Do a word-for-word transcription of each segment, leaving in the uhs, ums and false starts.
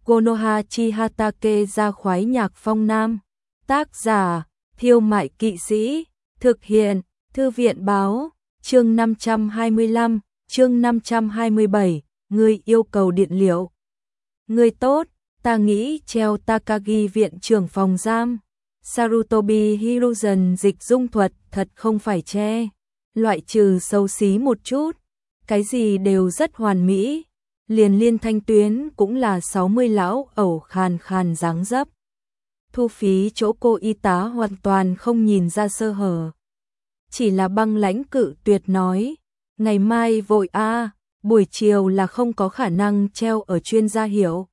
Konoha Chihatake ra khoái nhạc phong nam. Tác giả, Thiêu Mại Kỵ Sĩ. Thực hiện, Thư viện báo. Chương năm trăm hai mươi lăm, chương năm trăm hai mươi bảy, người yêu cầu điện liệu. Người tốt, ta nghĩ treo Takagi viện trưởng phòng giam. Sarutobi Hiruzen dịch dung thuật thật không phải che. Loại trừ xấu xí một chút, cái gì đều rất hoàn mỹ. Liền Liên Thanh Tuyến cũng là sáu mươi lão ẩu khàn khàn dáng dấp. Thu phí chỗ cô y tá hoàn toàn không nhìn ra sơ hở. Chỉ là băng lãnh cự tuyệt nói, ngày mai vội a, buổi chiều là không có khả năng treo ở chuyên gia hiểu.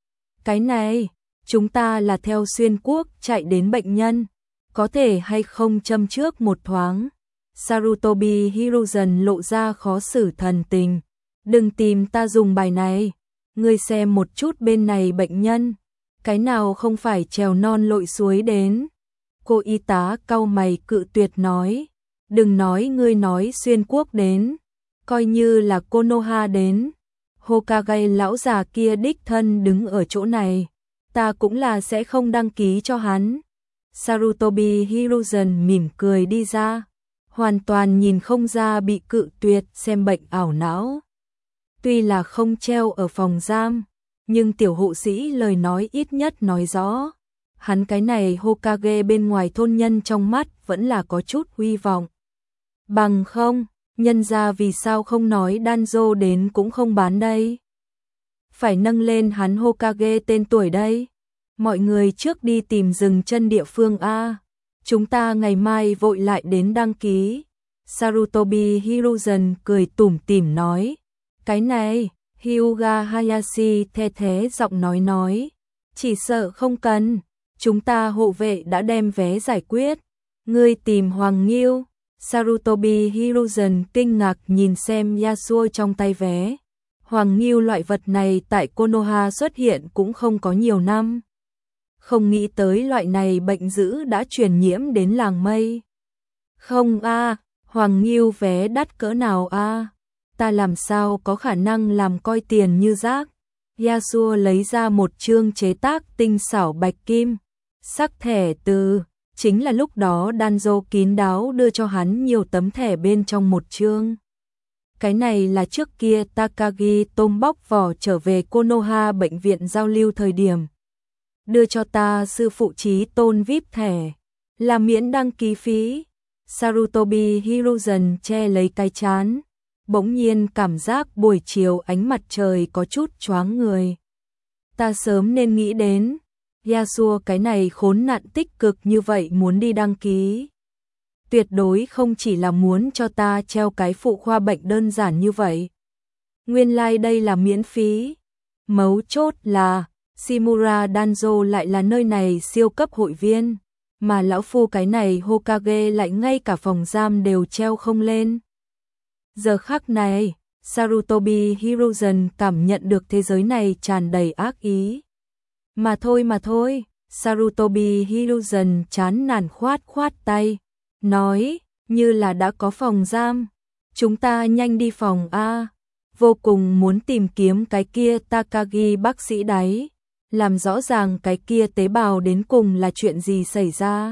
Cái này, chúng ta là theo xuyên quốc chạy đến bệnh nhân, có thể hay không châm trước một thoáng. Sarutobi Hiruzen lộ ra khó xử thần tình. Đừng tìm ta dùng bài này, ngươi xem một chút bên này bệnh nhân, cái nào không phải trèo non lội suối đến. Cô y tá cau mày cự tuyệt nói, đừng nói ngươi nói xuyên quốc đến, coi như là Konoha đến. Hokage lão già kia đích thân đứng ở chỗ này, ta cũng là sẽ không đăng ký cho hắn. Sarutobi Hiruzen mỉm cười đi ra, hoàn toàn nhìn không ra bị cự tuyệt xem bệnh ảo não. Tuy là không treo ở phòng giam, nhưng tiểu hộ sĩ lời nói ít nhất nói rõ. Hắn cái này Hokage bên ngoài thôn nhân trong mắt vẫn là có chút hy vọng. Bằng không, nhân ra vì sao không nói Danzo đến cũng không bán đây. Phải nâng lên hắn Hokage tên tuổi đây. Mọi người trước đi tìm dừng chân địa phương A. Chúng ta ngày mai vội lại đến đăng ký. Sarutobi Hiruzen cười tủm tỉm nói. Cái này, Hyuga Hayashi the thế giọng nói nói. Chỉ sợ không cần, chúng ta hộ vệ đã đem vé giải quyết. Ngươi tìm Hoàng Nghiêu. Sarutobi Hiruzen kinh ngạc nhìn xem Yasuo trong tay vé. Hoàng Nghiêu loại vật này tại Konoha xuất hiện cũng không có nhiều năm. Không nghĩ tới loại này bệnh dữ đã truyền nhiễm đến làng mây. Không a, Hoàng Nghiêu vé đắt cỡ nào a? Ta làm sao có khả năng làm coi tiền như rác. Yasuo lấy ra một chương chế tác tinh xảo bạch kim. Sắc thẻ từ, chính là lúc đó Danzo kín đáo đưa cho hắn nhiều tấm thẻ bên trong một chương. Cái này là trước kia Takagi tôm bóc vỏ trở về Konoha bệnh viện giao lưu thời điểm. Đưa cho ta sư phụ trí tôn víp thẻ, là miễn đăng ký phí. Sarutobi Hiruzen che lấy cái chán. Bỗng nhiên cảm giác buổi chiều ánh mặt trời có chút choáng người. Ta sớm nên nghĩ đến, Yasuo cái này khốn nạn tích cực như vậy muốn đi đăng ký. Tuyệt đối không chỉ là muốn cho ta treo cái phụ khoa bệnh đơn giản như vậy. Nguyên lai like đây là miễn phí. Mấu chốt là, Shimura Danzo lại là nơi này siêu cấp hội viên, mà lão phu cái này Hokage lại ngay cả phòng giam đều treo không lên. Giờ khắc này, Sarutobi Hiruzen cảm nhận được thế giới này tràn đầy ác ý. Mà thôi mà thôi, Sarutobi Hiruzen chán nản khoát khoát tay, nói, như là đã có phòng giam, chúng ta nhanh đi phòng A, vô cùng muốn tìm kiếm cái kia Takagi bác sĩ đấy, làm rõ ràng cái kia tế bào đến cùng là chuyện gì xảy ra.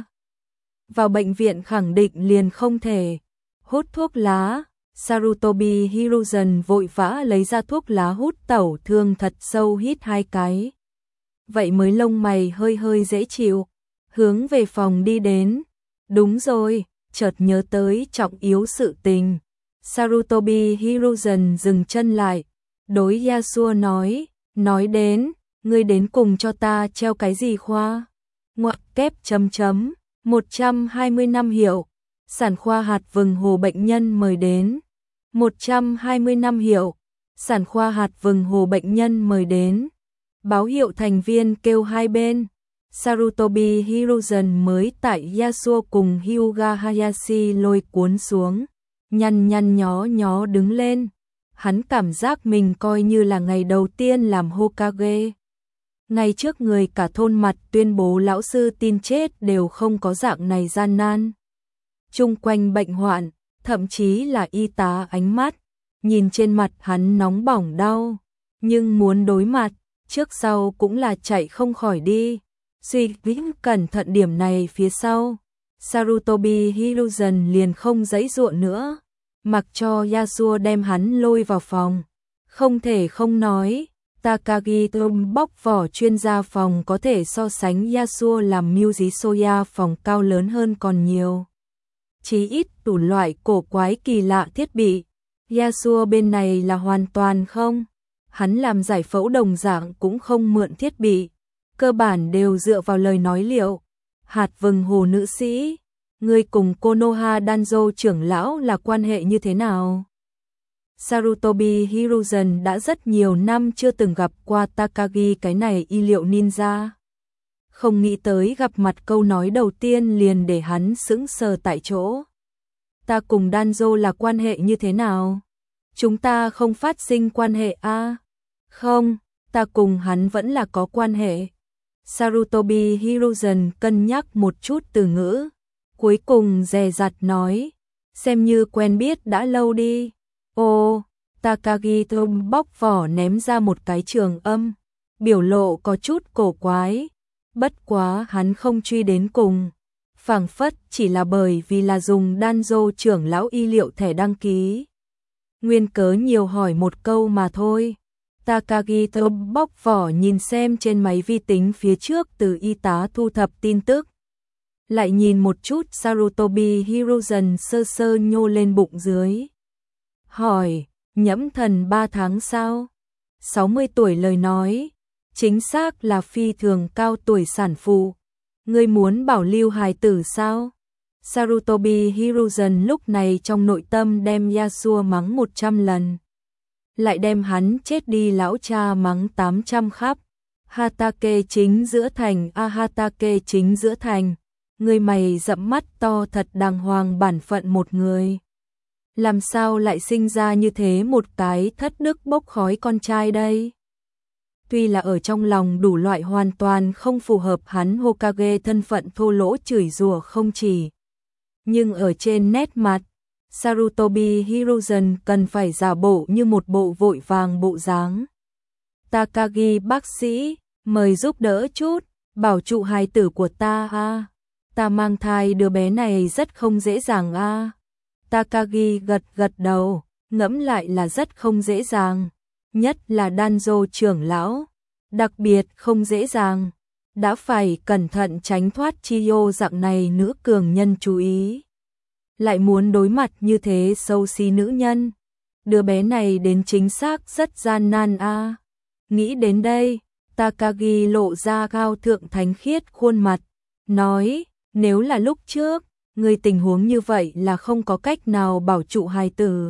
Vào bệnh viện khẳng định liền không thể, hút thuốc lá. Sarutobi Hiruzen vội vã lấy ra thuốc lá hút tẩu thương thật sâu hít hai cái. Vậy mới lông mày hơi hơi dễ chịu, hướng về phòng đi đến. Đúng rồi, chợt nhớ tới trọng yếu sự tình. Sarutobi Hiruzen dừng chân lại, đối Yasuo nói, nói đến, ngươi đến cùng cho ta treo cái gì khoa? Ngoặc kép chấm chấm, một trăm hai mươi năm hiệu, sản khoa hạt vừng hồ bệnh nhân mời đến. một trăm hai mươi năm hiệu, sản khoa hạt vừng hồ bệnh nhân mời đến. Báo hiệu thành viên kêu hai bên. Sarutobi Hiruzen mới tại Yasuo cùng Hyuga Hayashi lôi cuốn xuống. Nhăn nhăn nhó nhó đứng lên. Hắn cảm giác mình coi như là ngày đầu tiên làm Hokage. Ngay trước người cả thôn mặt tuyên bố lão sư tin chết đều không có dạng này gian nan. Chung quanh bệnh hoạn, thậm chí là y tá ánh mắt, nhìn trên mặt hắn nóng bỏng đau, nhưng muốn đối mặt, trước sau cũng là chạy không khỏi đi. Suy nghĩ cẩn thận điểm này phía sau, Sarutobi Hiruzen liền không giãy giụa nữa, mặc cho Yasuo đem hắn lôi vào phòng. Không thể không nói, Takagi Tom bóc vỏ chuyên gia phòng có thể so sánh Yasuo làm Muji Soya phòng cao lớn hơn còn nhiều. Chí ít đủ loại cổ quái kỳ lạ thiết bị, Yasuo bên này là hoàn toàn không. Hắn làm giải phẫu đồng dạng cũng không mượn thiết bị, cơ bản đều dựa vào lời nói liệu. Hạt vừng hồ nữ sĩ, ngươi cùng Konoha Danzo trưởng lão là quan hệ như thế nào? Sarutobi Hiruzen đã rất nhiều năm chưa từng gặp qua Takagi cái này y liệu ninja. Không nghĩ tới gặp mặt câu nói đầu tiên liền để hắn sững sờ tại chỗ. Ta cùng Danzo là quan hệ như thế nào? Chúng ta không phát sinh quan hệ a? À? Không, ta cùng hắn vẫn là có quan hệ. Sarutobi Hiruzen cân nhắc một chút từ ngữ, cuối cùng dè dặt nói, xem như quen biết đã lâu đi. Ô, Takagi Tom bóc vỏ ném ra một cái trường âm, biểu lộ có chút cổ quái, bất quá hắn không truy đến cùng, phảng phất chỉ là bởi vì là dùng Danzo trưởng lão y liệu thẻ đăng ký. Nguyên cớ nhiều hỏi một câu mà thôi. Takagi Tom bóc vỏ nhìn xem trên máy vi tính phía trước từ y tá thu thập tin tức. Lại nhìn một chút Sarutobi Hiruzen sơ sơ nhô lên bụng dưới. Hỏi, nhẫm thần ba tháng sao? sáu mươi tuổi lời nói, chính xác là phi thường cao tuổi sản phụ. Ngươi muốn bảo lưu hài tử sao? Sarutobi Hiruzen lúc này trong nội tâm đem Yasuo mắng một trăm lần. Lại đem hắn chết đi lão cha mắng tám trăm khắp. Hatake chính giữa thành, a à, Hatake chính giữa thành. Người mày rậm mắt to thật đàng hoàng bản phận một người. Làm sao lại sinh ra như thế một cái thất đức bốc khói con trai đây? Tuy là ở trong lòng đủ loại hoàn toàn không phù hợp hắn Hokage thân phận thô lỗ chửi rủa không chỉ. Nhưng ở trên nét mặt, Sarutobi Hiruzen cần phải giả bộ như một bộ vội vàng bộ dáng. Takagi bác sĩ, mời giúp đỡ chút, bảo trụ hài tử của ta a. À. Ta mang thai đứa bé này rất không dễ dàng a. À. Takagi gật gật đầu, ngẫm lại là rất không dễ dàng, nhất là Danzo trưởng lão, đặc biệt không dễ dàng, đã phải cẩn thận tránh thoát Chiyo dạng này nữ cường nhân chú ý. Lại muốn đối mặt như thế xấu xí nữ nhân, đứa bé này đến chính xác rất gian nan a. À. Nghĩ đến đây, Takagi lộ ra cao thượng thánh khiết khuôn mặt, nói, nếu là lúc trước, người tình huống như vậy là không có cách nào bảo trụ hài tử.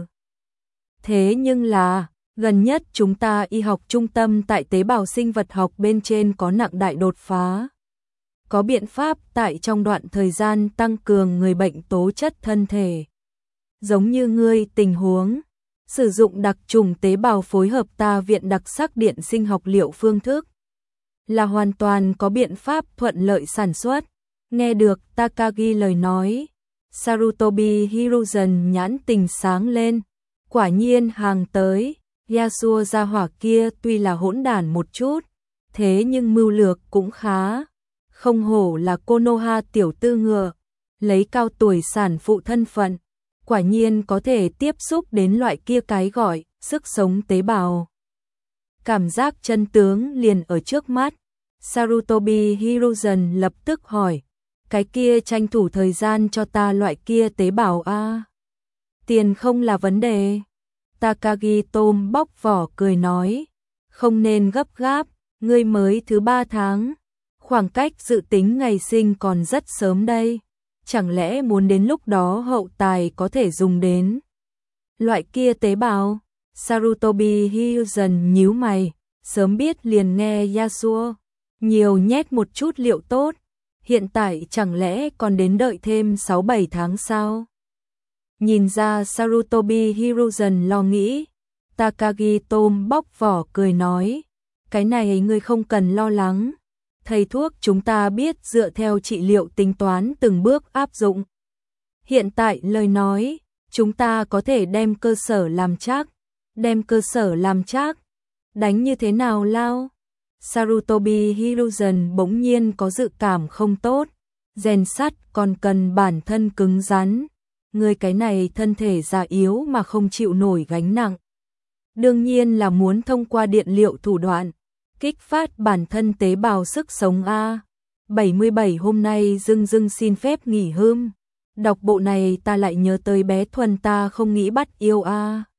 Thế nhưng là, gần nhất chúng ta y học trung tâm tại tế bào sinh vật học bên trên có nặng đại đột phá. Có biện pháp tại trong đoạn thời gian tăng cường người bệnh tố chất thân thể. Giống như ngươi tình huống, sử dụng đặc trùng tế bào phối hợp ta viện đặc sắc điện sinh học liệu phương thức. Là hoàn toàn có biện pháp thuận lợi sản xuất. Nghe được Takagi lời nói, Sarutobi Hiruzen nhãn tình sáng lên. Quả nhiên hàng tới, Yasuo gia hỏa kia tuy là hỗn đản một chút, thế nhưng mưu lược cũng khá. Không hổ là Konoha tiểu tư ngựa, lấy cao tuổi sản phụ thân phận, quả nhiên có thể tiếp xúc đến loại kia cái gọi sức sống tế bào. Cảm giác chân tướng liền ở trước mắt, Sarutobi Hiruzen lập tức hỏi, cái kia tranh thủ thời gian cho ta loại kia tế bào a. À? Tiền không là vấn đề. Takagi Tom bóc vỏ cười nói, không nên gấp gáp, ngươi mới thứ ba tháng. Khoảng cách dự tính ngày sinh còn rất sớm đây, chẳng lẽ muốn đến lúc đó hậu tài có thể dùng đến loại kia tế bào? Sarutobi Hiruzen nhíu mày, sớm biết liền nghe Yasuo, nhiều nhét một chút liệu tốt, hiện tại chẳng lẽ còn đến đợi thêm sáu bảy tháng sao? Nhìn ra Sarutobi Hiruzen lo nghĩ, Takagi Tom bóc vỏ cười nói, cái này ngươi không cần lo lắng. Thầy thuốc chúng ta biết dựa theo trị liệu tính toán từng bước áp dụng. Hiện tại lời nói, chúng ta có thể đem cơ sở làm chắc, đem cơ sở làm chắc. Đánh như thế nào lao? Sarutobi Hiruzen bỗng nhiên có dự cảm không tốt. Rèn sắt còn cần bản thân cứng rắn. Người cái này thân thể già yếu mà không chịu nổi gánh nặng. Đương nhiên là muốn thông qua điện liệu thủ đoạn, kích phát bản thân tế bào sức sống a. bảy mươi bảy hôm nay dưng dưng xin phép nghỉ hưm. Đọc bộ này ta lại nhớ tới bé Thuần ta không nghĩ bắt yêu a.